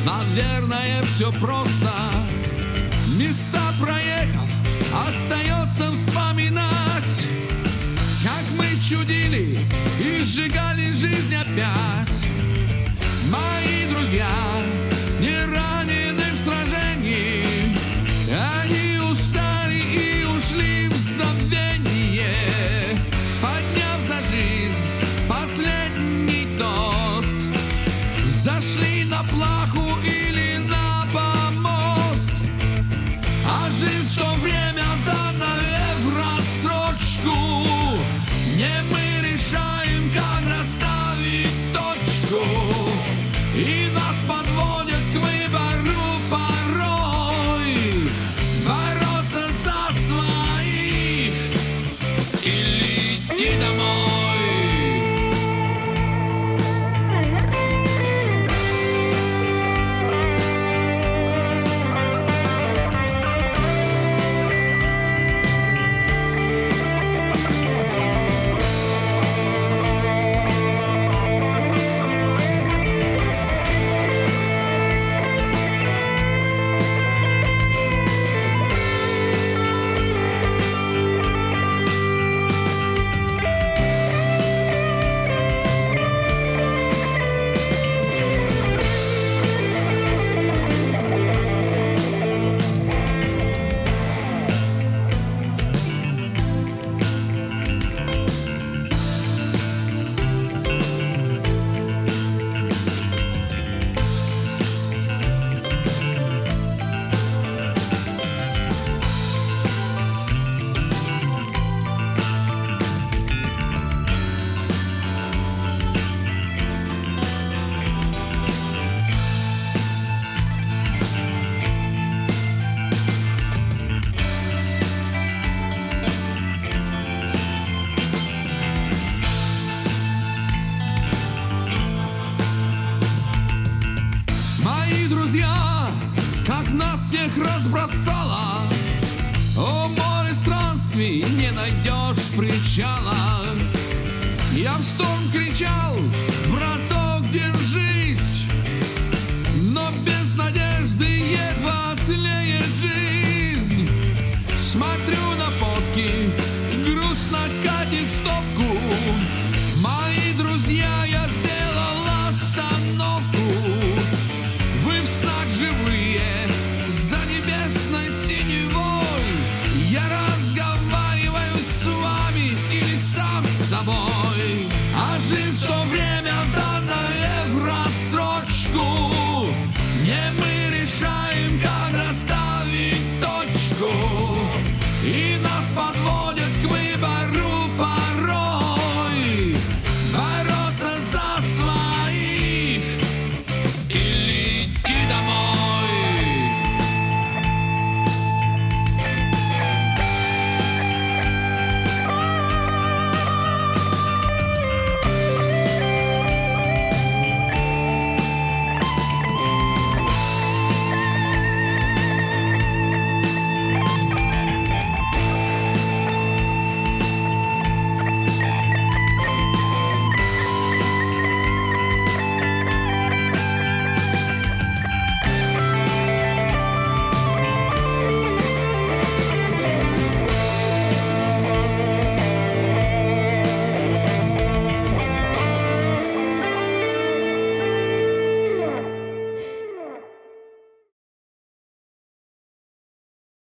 наверное, все просто. Места проехав, остается вспоминать, как мы чудили и сжигали жизнь опять. Мои друзья не ранены в сражении, они устали и ушли в забвение, подняв за жизнь последний тост. Зашли на плаху или на помост, а жизнь, что время данное в рассрочку. Не мы решаем, как расставить точку, и нас подводят к выбору порой. Бороться за своих или идти домой. Друзья, как нас всех разбросало, о море странствий не найдешь причала. Я в шторм кричал, браток,